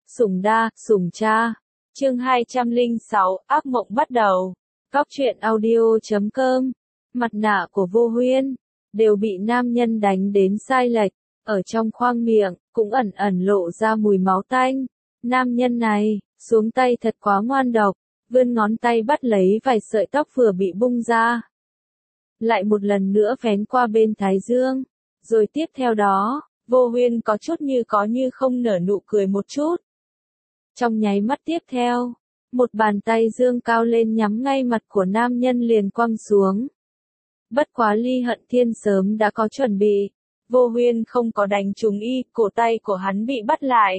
Sủng đa, sủng cha. Chương 206, ác mộng bắt đầu. Góc truyện audio.com. Mặt nạ của Vô Huyên đều bị nam nhân đánh đến sai lệch, ở trong khoang miệng cũng ẩn ẩn lộ ra mùi máu tanh. Nam nhân này, xuống tay thật quá ngoan độc, vươn ngón tay bắt lấy vài sợi tóc vừa bị bung ra. Lại một lần nữa vén qua bên thái dương, rồi tiếp theo đó, Vô Huyên có chút như có như không nở nụ cười một chút. Trong nháy mắt tiếp theo, một bàn tay dương cao lên nhắm ngay mặt của nam nhân liền quăng xuống. Bất quá Ly Hận Thiên sớm đã có chuẩn bị, Vô Huyên không có đánh trúng y, cổ tay của hắn bị bắt lại.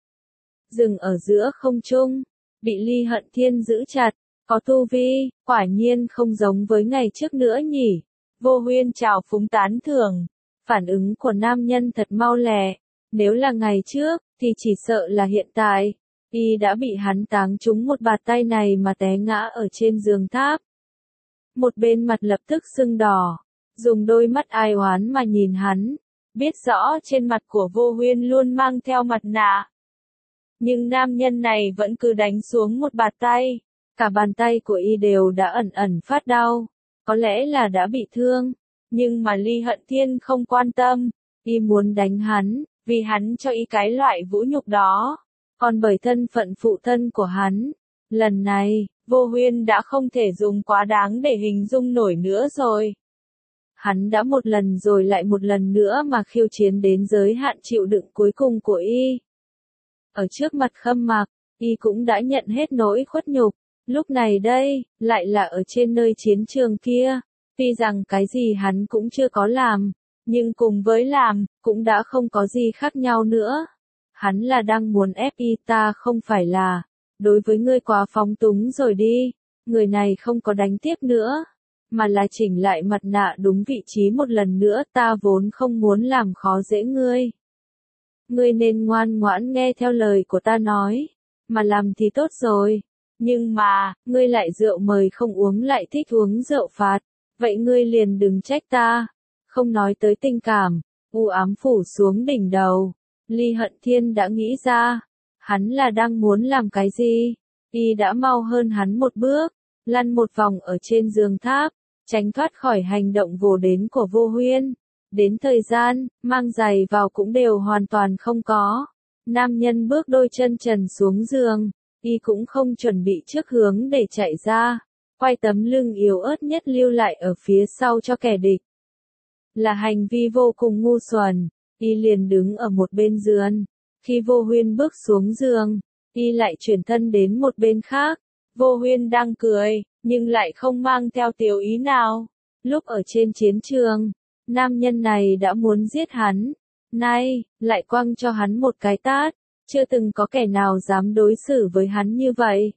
Dừng ở giữa không trung, bị Ly Hận Thiên giữ chặt, có tu vi, quả nhiên không giống với ngày trước nữa nhỉ. Vô Huyên chào phúng tán thưởng, phản ứng của nam nhân thật mau lẹ, nếu là ngày trước, thì chỉ sợ là hiện tại. Y đã bị hắn táng trúng một bạt tay này mà té ngã ở trên giường tháp. Một bên mặt lập tức sưng đỏ, dùng đôi mắt ai oán mà nhìn hắn, biết rõ trên mặt của Vô Huyên luôn mang theo mặt nạ. Nhưng nam nhân này vẫn cứ đánh xuống một bạt tay, cả bàn tay của y đều đã ẩn ẩn phát đau, có lẽ là đã bị thương, nhưng mà Ly Hận Thiên không quan tâm, y muốn đánh hắn, vì hắn cho y cái loại vũ nhục đó. Còn bởi thân phận phụ thân của hắn, lần này, Vô Huyên đã không thể dùng quá đáng để hình dung nổi nữa rồi. Hắn đã một lần rồi lại một lần nữa mà khiêu chiến đến giới hạn chịu đựng cuối cùng của y. Ở trước mặt Khâm Mạc, y cũng đã nhận hết nỗi khuất nhục, lúc này đây, lại là ở trên nơi chiến trường kia, tuy rằng cái gì hắn cũng chưa có làm, nhưng cùng với làm, cũng đã không có gì khác nhau nữa. Hắn là đang muốn ép y, ta không phải là, đối với ngươi quá phóng túng rồi đi, người này không có đánh tiếp nữa, mà là chỉnh lại mặt nạ đúng vị trí một lần nữa, ta vốn không muốn làm khó dễ ngươi. Ngươi nên ngoan ngoãn nghe theo lời của ta nói, mà làm thì tốt rồi, nhưng mà, ngươi lại rượu mời không uống lại thích uống rượu phạt, vậy ngươi liền đừng trách ta, không nói tới tình cảm, u ám phủ xuống đỉnh đầu. Ly Hận Thiên đã nghĩ ra, hắn là đang muốn làm cái gì, y đã mau hơn hắn một bước, lăn một vòng ở trên giường tháp, tránh thoát khỏi hành động vồ đến của Vô Huyên. Đến thời gian, mang giày vào cũng đều hoàn toàn không có. Nam nhân bước đôi chân trần xuống giường, y cũng không chuẩn bị trước hướng để chạy ra, quay tấm lưng yếu ớt nhất lưu lại ở phía sau cho kẻ địch. Là hành vi vô cùng ngu xuẩn. Y liền đứng ở một bên giường, khi Vô Huyên bước xuống giường, y lại chuyển thân đến một bên khác. Vô Huyên đang cười, nhưng lại không mang theo tiểu ý nào. Lúc ở trên chiến trường, nam nhân này đã muốn giết hắn, nay, lại quăng cho hắn một cái tát, chưa từng có kẻ nào dám đối xử với hắn như vậy.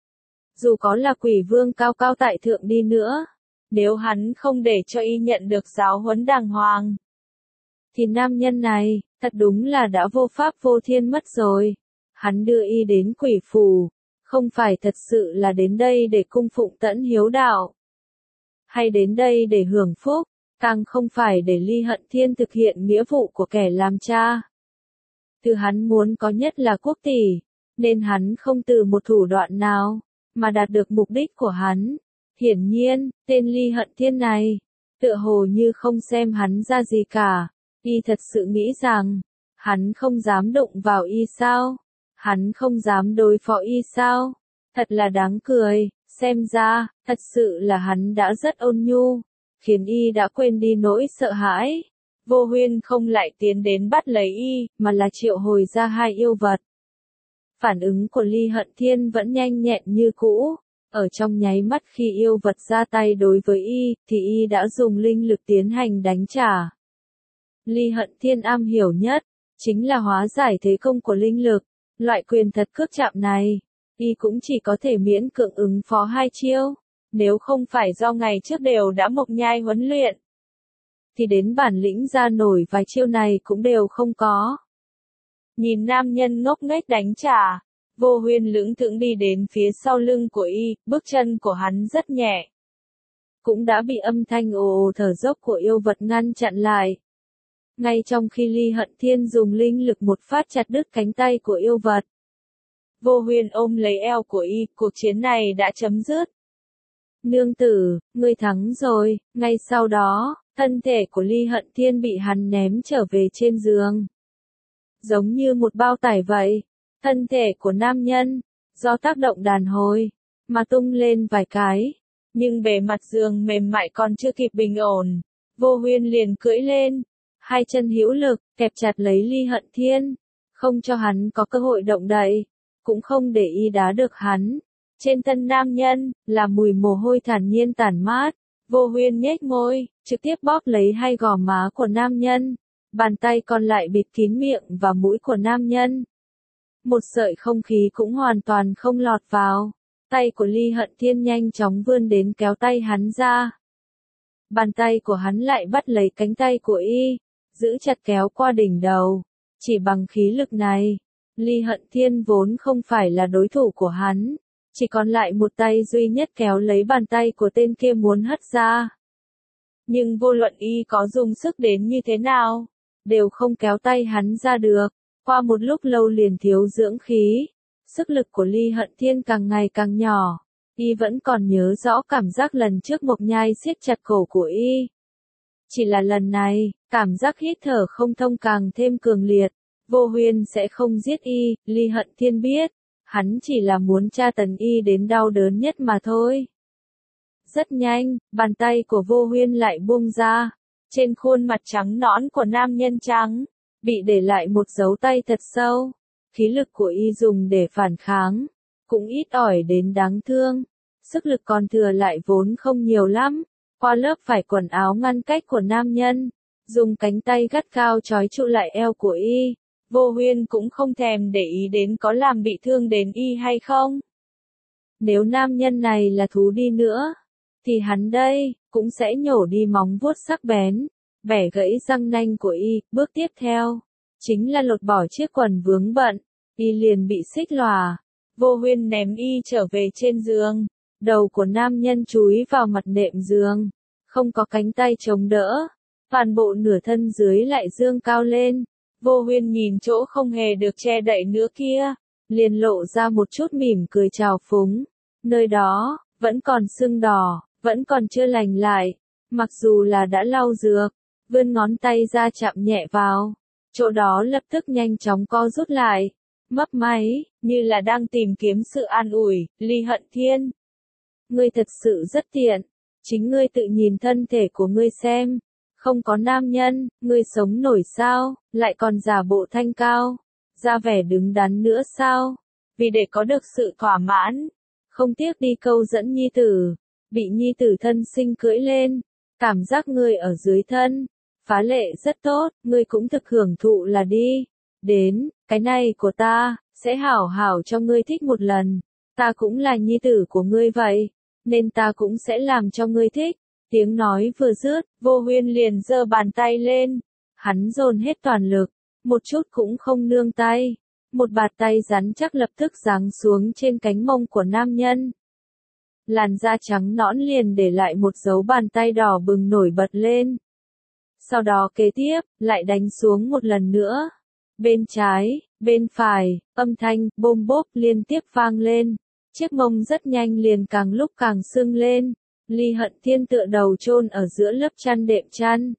Dù có là quỷ vương cao cao tại thượng đi nữa, nếu hắn không để cho y nhận được giáo huấn đàng hoàng, thì nam nhân này, thật đúng là đã vô pháp vô thiên mất rồi. Hắn đưa y đến quỷ phủ, không phải thật sự là đến đây để cung phụng tẫn hiếu đạo, hay đến đây để hưởng phúc, càng không phải để Ly Hận Thiên thực hiện nghĩa vụ của kẻ làm cha. Thứ hắn muốn có nhất là quốc tỷ, nên hắn không từ một thủ đoạn nào, mà đạt được mục đích của hắn. Hiển nhiên, tên Ly Hận Thiên này, tựa hồ như không xem hắn ra gì cả. Y thật sự nghĩ rằng, hắn không dám đụng vào y sao? Hắn không dám đối phó y sao? Thật là đáng cười, xem ra, thật sự là hắn đã rất ôn nhu, khiến y đã quên đi nỗi sợ hãi. Vô Huyên không lại tiến đến bắt lấy y, mà là triệu hồi ra hai yêu vật. Phản ứng của Ly Hận Thiên vẫn nhanh nhẹn như cũ, ở trong nháy mắt khi yêu vật ra tay đối với y, thì y đã dùng linh lực tiến hành đánh trả. Ly Hận Thiên am hiểu nhất, chính là hóa giải thế công của linh lực, loại quyền thật cước chạm này, y cũng chỉ có thể miễn cưỡng ứng phó hai chiêu, nếu không phải do ngày trước đều đã mộc nhai huấn luyện, thì đến bản lĩnh ra nổi vài chiêu này cũng đều không có. Nhìn nam nhân ngốc nghếch đánh trả, Vô Huyên lững thững đi đến phía sau lưng của y, bước chân của hắn rất nhẹ, cũng đã bị âm thanh ồ ồ thở dốc của yêu vật ngăn chặn lại. Ngay trong khi Ly Hận Thiên dùng linh lực một phát chặt đứt cánh tay của yêu vật, Vô Huyên ôm lấy eo của y, cuộc chiến này đã chấm dứt. Nương tử, ngươi thắng rồi. Ngay sau đó, thân thể của Ly Hận Thiên bị hắn ném trở về trên giường. Giống như một bao tải vậy, thân thể của nam nhân, do tác động đàn hồi, mà tung lên vài cái. Nhưng bề mặt giường mềm mại còn chưa kịp bình ổn, Vô Huyên liền cưỡi lên, hai chân hữu lực, kẹp chặt lấy Ly Hận Thiên, không cho hắn có cơ hội động đậy, cũng không để y đá được hắn. Trên thân nam nhân, là mùi mồ hôi thản nhiên tản mát, Vô Huyên nhếch môi, trực tiếp bóp lấy hai gò má của nam nhân, bàn tay còn lại bịt kín miệng và mũi của nam nhân. Một sợi không khí cũng hoàn toàn không lọt vào, tay của Ly Hận Thiên nhanh chóng vươn đến kéo tay hắn ra. Bàn tay của hắn lại bắt lấy cánh tay của y, giữ chặt kéo qua đỉnh đầu. Chỉ bằng khí lực này, Ly Hận Thiên vốn không phải là đối thủ của hắn, chỉ còn lại một tay duy nhất kéo lấy bàn tay của tên kia muốn hất ra. Nhưng vô luận y có dùng sức đến như thế nào, đều không kéo tay hắn ra được. Qua một lúc lâu liền thiếu dưỡng khí, sức lực của Ly Hận Thiên càng ngày càng nhỏ. Y vẫn còn nhớ rõ cảm giác lần trước Mộc Nhai siết chặt cổ của y. Chỉ là lần này, cảm giác hít thở không thông càng thêm cường liệt. Vô Huyên sẽ không giết y, Ly Hận Thiên biết, hắn chỉ là muốn tra tấn y đến đau đớn nhất mà thôi. Rất nhanh, bàn tay của Vô Huyên lại buông ra. Trên khuôn mặt trắng nõn của nam nhân trắng, bị để lại một dấu tay thật sâu. Khí lực của y dùng để phản kháng, cũng ít ỏi đến đáng thương. Sức lực còn thừa lại vốn không nhiều lắm. Qua lớp vải quần áo ngăn cách của nam nhân, dùng cánh tay gắt gao trói trụ lại eo của y. Vô Huyên cũng không thèm để ý đến có làm bị thương đến y hay không. Nếu nam nhân này là thú đi nữa, thì hắn đây, cũng sẽ nhổ đi móng vuốt sắc bén, bẻ gãy răng nanh của y. Bước tiếp theo, chính là lột bỏ chiếc quần vướng bận, y liền bị xích lòa. Vô Huyên ném y trở về trên giường, đầu của nam nhân chúi vào mặt nệm giường, không có cánh tay chống đỡ, toàn bộ nửa thân dưới lại dương cao lên. Vô Huyên nhìn chỗ không hề được che đậy nữa kia, liền lộ ra một chút mỉm cười trào phúng. Nơi đó, vẫn còn sưng đỏ, vẫn còn chưa lành lại, mặc dù là đã lau dược, vươn ngón tay ra chạm nhẹ vào, chỗ đó lập tức nhanh chóng co rút lại, mấp máy, như là đang tìm kiếm sự an ủi. Ly Hận Thiên, ngươi thật sự rất tiện, chính ngươi tự nhìn thân thể của ngươi xem. Không có nam nhân, ngươi sống nổi sao, lại còn giả bộ thanh cao, ra vẻ đứng đắn nữa sao, vì để có được sự thỏa mãn, không tiếc đi câu dẫn nhi tử, bị nhi tử thân sinh cưỡi lên, cảm giác ngươi ở dưới thân, phá lệ rất tốt, ngươi cũng thực hưởng thụ là đi, đến, cái này của ta, sẽ hảo hảo cho ngươi thích một lần, ta cũng là nhi tử của ngươi vậy, nên ta cũng sẽ làm cho ngươi thích. Tiếng nói vừa dứt, Vô Huyên liền giơ bàn tay lên. Hắn dồn hết toàn lực, một chút cũng không nương tay. Một bạt tay rắn chắc lập tức giáng xuống trên cánh mông của nam nhân. Làn da trắng nõn liền để lại một dấu bàn tay đỏ bừng nổi bật lên. Sau đó kế tiếp, lại đánh xuống một lần nữa. Bên trái, bên phải, âm thanh, bôm bốp liên tiếp vang lên. Chiếc mông rất nhanh liền càng lúc càng sưng lên. Ly Hận Thiên tựa đầu chôn ở giữa lớp chăn đệm chăn.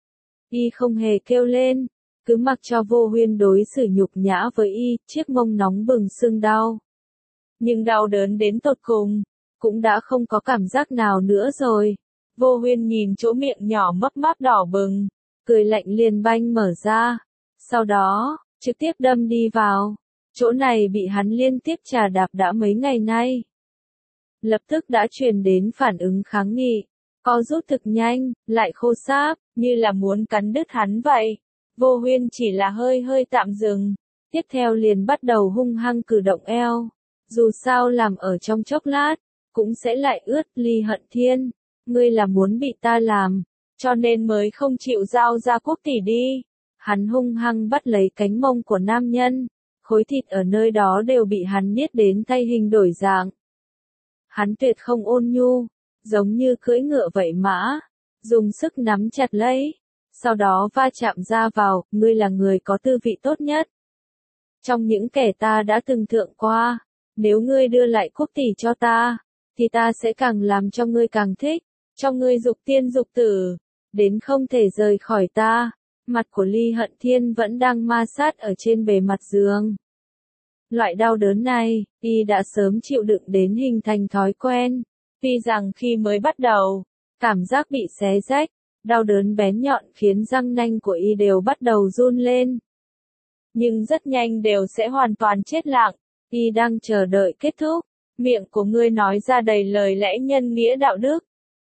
Y không hề kêu lên, cứ mặc cho Vô Huyên đối xử nhục nhã với y, chiếc mông nóng bừng sưng đau. Nhưng đau đớn đến tột cùng, cũng đã không có cảm giác nào nữa rồi. Vô Huyên nhìn chỗ miệng nhỏ mấp máp đỏ bừng, cười lạnh liền banh mở ra. Sau đó, trực tiếp đâm đi vào. Chỗ này bị hắn liên tiếp chà đạp đã mấy ngày nay. Lập tức đã truyền đến phản ứng kháng nghị, co rút thực nhanh, lại khô ráp, như là muốn cắn đứt hắn vậy. Vô Huyên chỉ là hơi hơi tạm dừng, tiếp theo liền bắt đầu hung hăng cử động eo. Dù sao làm ở trong chốc lát, cũng sẽ lại ướt. Ly Hận Thiên, ngươi là muốn bị ta làm, cho nên mới không chịu giao ra quốc tỷ đi. Hắn hung hăng bắt lấy cánh mông của nam nhân, khối thịt ở nơi đó đều bị hắn niết đến thay hình đổi dạng. Hắn tuyệt không ôn nhu, giống như cưỡi ngựa vậy mã, dùng sức nắm chặt lấy, sau đó va chạm ra vào, ngươi là người có tư vị tốt nhất. trong những kẻ ta đã từng thượng qua, nếu ngươi đưa lại quốc tỷ cho ta, thì ta sẽ càng làm cho ngươi càng thích, cho ngươi dục tiên dục tử, đến không thể rời khỏi ta. Mặt của Ly Hận Thiên vẫn đang ma sát ở trên bề mặt giường. Loại đau đớn này, y đã sớm chịu đựng đến hình thành thói quen. Tuy rằng khi mới bắt đầu, cảm giác bị xé rách, đau đớn bén nhọn khiến răng nanh của y đều bắt đầu run lên. Nhưng rất nhanh đều sẽ hoàn toàn chết lặng, y đang chờ đợi kết thúc. Miệng của ngươi nói ra đầy lời lẽ nhân nghĩa đạo đức.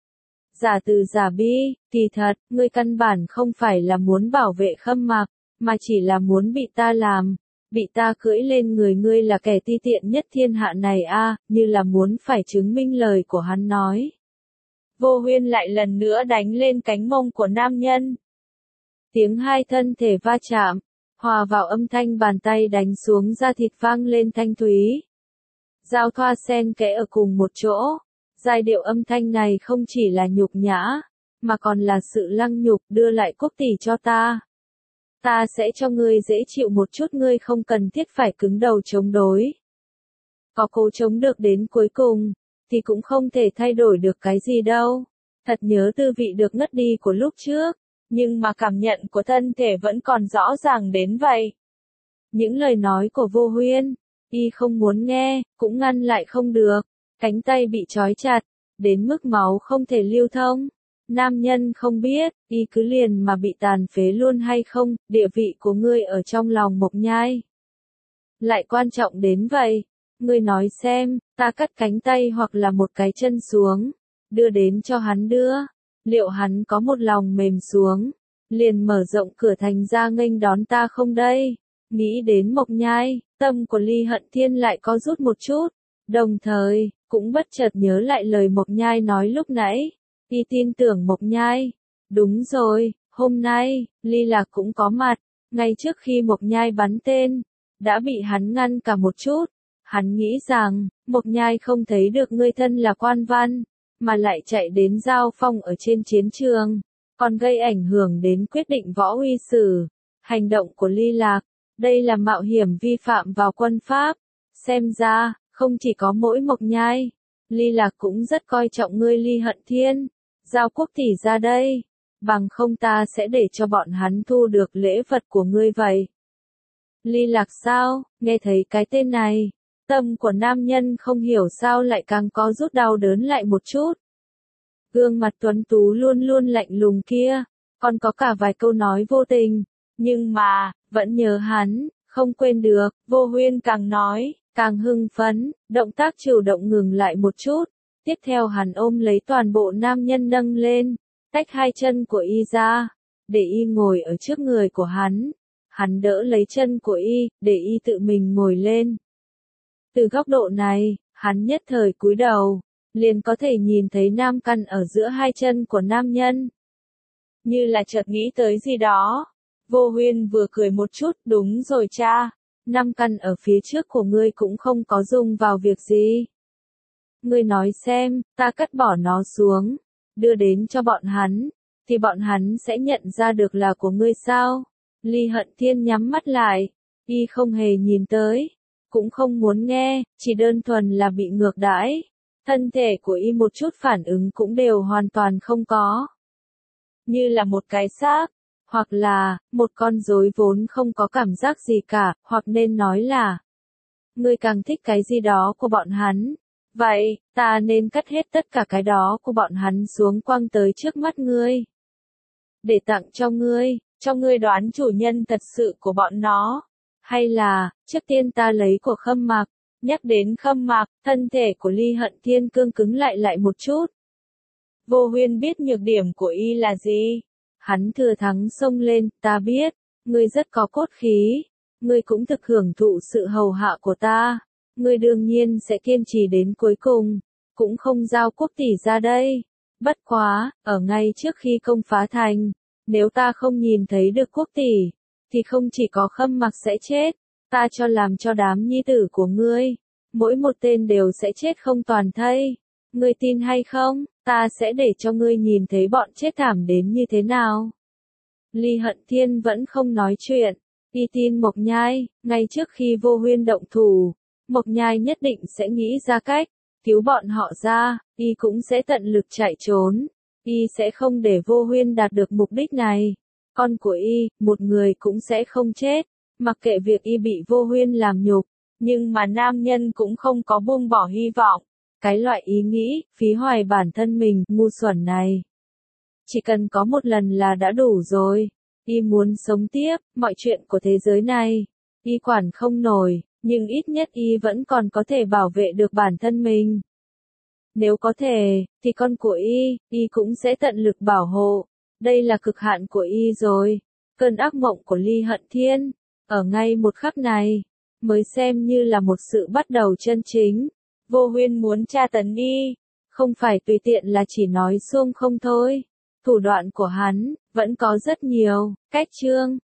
Giả từ giả bi, kỳ thật, ngươi căn bản không phải là muốn bảo vệ Khâm Mặc, mà chỉ là muốn bị ta làm, bị ta cưỡi lên người ngươi là kẻ ti tiện nhất thiên hạ này như là muốn phải chứng minh lời của hắn nói. Vô Huyên lại lần nữa đánh lên cánh mông của nam nhân. Tiếng hai thân thể va chạm, hòa vào âm thanh bàn tay đánh xuống da thịt vang lên thanh thúy. Giao thoa xen kẽ ở cùng một chỗ. Giai điệu âm thanh này không chỉ là nhục nhã, mà còn là sự lăng nhục. Đưa lại quốc tỷ cho ta. Ta sẽ cho ngươi dễ chịu một chút, ngươi không cần thiết phải cứng đầu chống đối. Có cố chống được đến cuối cùng, thì cũng không thể thay đổi được cái gì đâu. Thật nhớ tư vị được ngất đi của lúc trước, nhưng mà cảm nhận của thân thể vẫn còn rõ ràng đến vậy. Những lời nói của Vô Huyên, y không muốn nghe, cũng ngăn lại không được. Cánh tay bị trói chặt, đến mức máu không thể lưu thông. Nam nhân không biết, y cứ liền mà bị tàn phế luôn hay không, địa vị của ngươi ở trong lòng Mộc Nhai lại quan trọng đến vậy. Ngươi nói xem, ta cắt cánh tay hoặc là một cái chân xuống, đưa đến cho hắn đưa, liệu hắn có một lòng mềm xuống, liền mở rộng cửa thành ra nghênh đón ta không đây? Nghĩ đến Mộc Nhai, tâm của Ly Hận Thiên lại có rút một chút, đồng thời, cũng bất chợt nhớ lại lời Mộc Nhai nói lúc nãy. Y tin tưởng Mộc Nhai. Đúng rồi, hôm nay, Ly Lạc cũng có mặt, ngay trước khi Mộc Nhai bắn tên, đã bị hắn ngăn cả một chút. Hắn nghĩ rằng, Mộc Nhai không thấy được ngươi thân là quan văn, mà lại chạy đến giao phong ở trên chiến trường, còn gây ảnh hưởng đến quyết định võ uy sử. Hành động của Ly Lạc, đây là mạo hiểm vi phạm vào quân pháp. Xem ra, không chỉ có mỗi Mộc Nhai, Ly Lạc cũng rất coi trọng ngươi Ly Hận Thiên. Giao quốc tỷ ra đây, bằng không ta sẽ để cho bọn hắn thu được lễ vật của ngươi vậy. Ly Lạc sao? Nghe thấy cái tên này, tâm của nam nhân không hiểu sao lại càng có rút đau đớn lại một chút. Gương mặt tuấn tú luôn luôn lạnh lùng kia, còn có cả vài câu nói vô tình, nhưng mà, vẫn nhớ hắn, không quên được. Vô Huyên càng nói, càng hưng phấn, động tác chủ động ngừng lại một chút. Tiếp theo hắn ôm lấy toàn bộ nam nhân nâng lên, tách hai chân của y ra, để y ngồi ở trước người của hắn. Hắn đỡ lấy chân của y, để y tự mình ngồi lên. Từ góc độ này, hắn nhất thời cúi đầu, liền có thể nhìn thấy nam căn ở giữa hai chân của nam nhân. Như là chợt nghĩ tới gì đó, Vô Huyên vừa cười một chút, đúng rồi cha, nam căn ở phía trước của ngươi cũng không có dùng vào việc gì. Ngươi nói xem, ta cắt bỏ nó xuống, đưa đến cho bọn hắn, thì bọn hắn sẽ nhận ra được là của ngươi sao? Ly Hận Thiên nhắm mắt lại, y không hề nhìn tới, cũng không muốn nghe, chỉ đơn thuần là bị ngược đãi. Thân thể của y một chút phản ứng cũng đều hoàn toàn không có. Như là một cái xác, hoặc là, một con rối vốn không có cảm giác gì cả, hoặc nên nói là, ngươi càng thích cái gì đó của bọn hắn. Vậy, ta nên cắt hết tất cả cái đó của bọn hắn xuống quăng tới trước mắt ngươi. Để tặng cho ngươi đoán chủ nhân thật sự của bọn nó. Hay là, trước tiên ta lấy của Khâm Mặc. Nhắc đến Khâm Mặc, thân thể của Ly Hận Thiên cương cứng lại một chút. Vô Huyên biết nhược điểm của y là gì. Hắn thừa thắng xông lên, ta biết, ngươi rất có cốt khí. Ngươi cũng thực hưởng thụ sự hầu hạ của ta. Ngươi đương nhiên sẽ kiên trì đến cuối cùng, cũng không giao quốc tỷ ra đây. Bất quá, ở ngay trước khi công phá thành, nếu ta không nhìn thấy được quốc tỷ, thì không chỉ có Khâm Mặc sẽ chết, ta cho làm cho đám nhi tử của ngươi, mỗi một tên đều sẽ chết không toàn thây. Ngươi tin hay không, ta sẽ để cho ngươi nhìn thấy bọn chết thảm đến như thế nào. Ly Hận Thiên vẫn không nói chuyện, Y tin Mộc Nhai, ngay trước khi Vô Huyên động thủ, Mộc Nhai nhất định sẽ nghĩ ra cách, cứu bọn họ ra, Y cũng sẽ tận lực chạy trốn. Y sẽ không để Vô Huyên đạt được mục đích này. Con của Y, một người cũng sẽ không chết, mặc kệ việc Y bị Vô Huyên làm nhục. Nhưng mà nam nhân cũng không có buông bỏ hy vọng. Cái loại ý nghĩ, phí hoài bản thân mình, ngu xuẩn này. Chỉ cần có một lần là đã đủ rồi. Y muốn sống tiếp, mọi chuyện của thế giới này. Y quản không nổi, nhưng ít nhất Y vẫn còn có thể bảo vệ được bản thân mình. Nếu có thể, thì con của Y cũng sẽ tận lực bảo hộ. Đây là cực hạn của Y rồi. Cơn ác mộng của Ly Hận Thiên, ở ngay một khắc này, mới xem như là một sự bắt đầu chân chính. Vô Huyên muốn tra tấn Y, không phải tùy tiện là chỉ nói suông không thôi. Thủ đoạn của hắn, vẫn có rất nhiều. Cách chương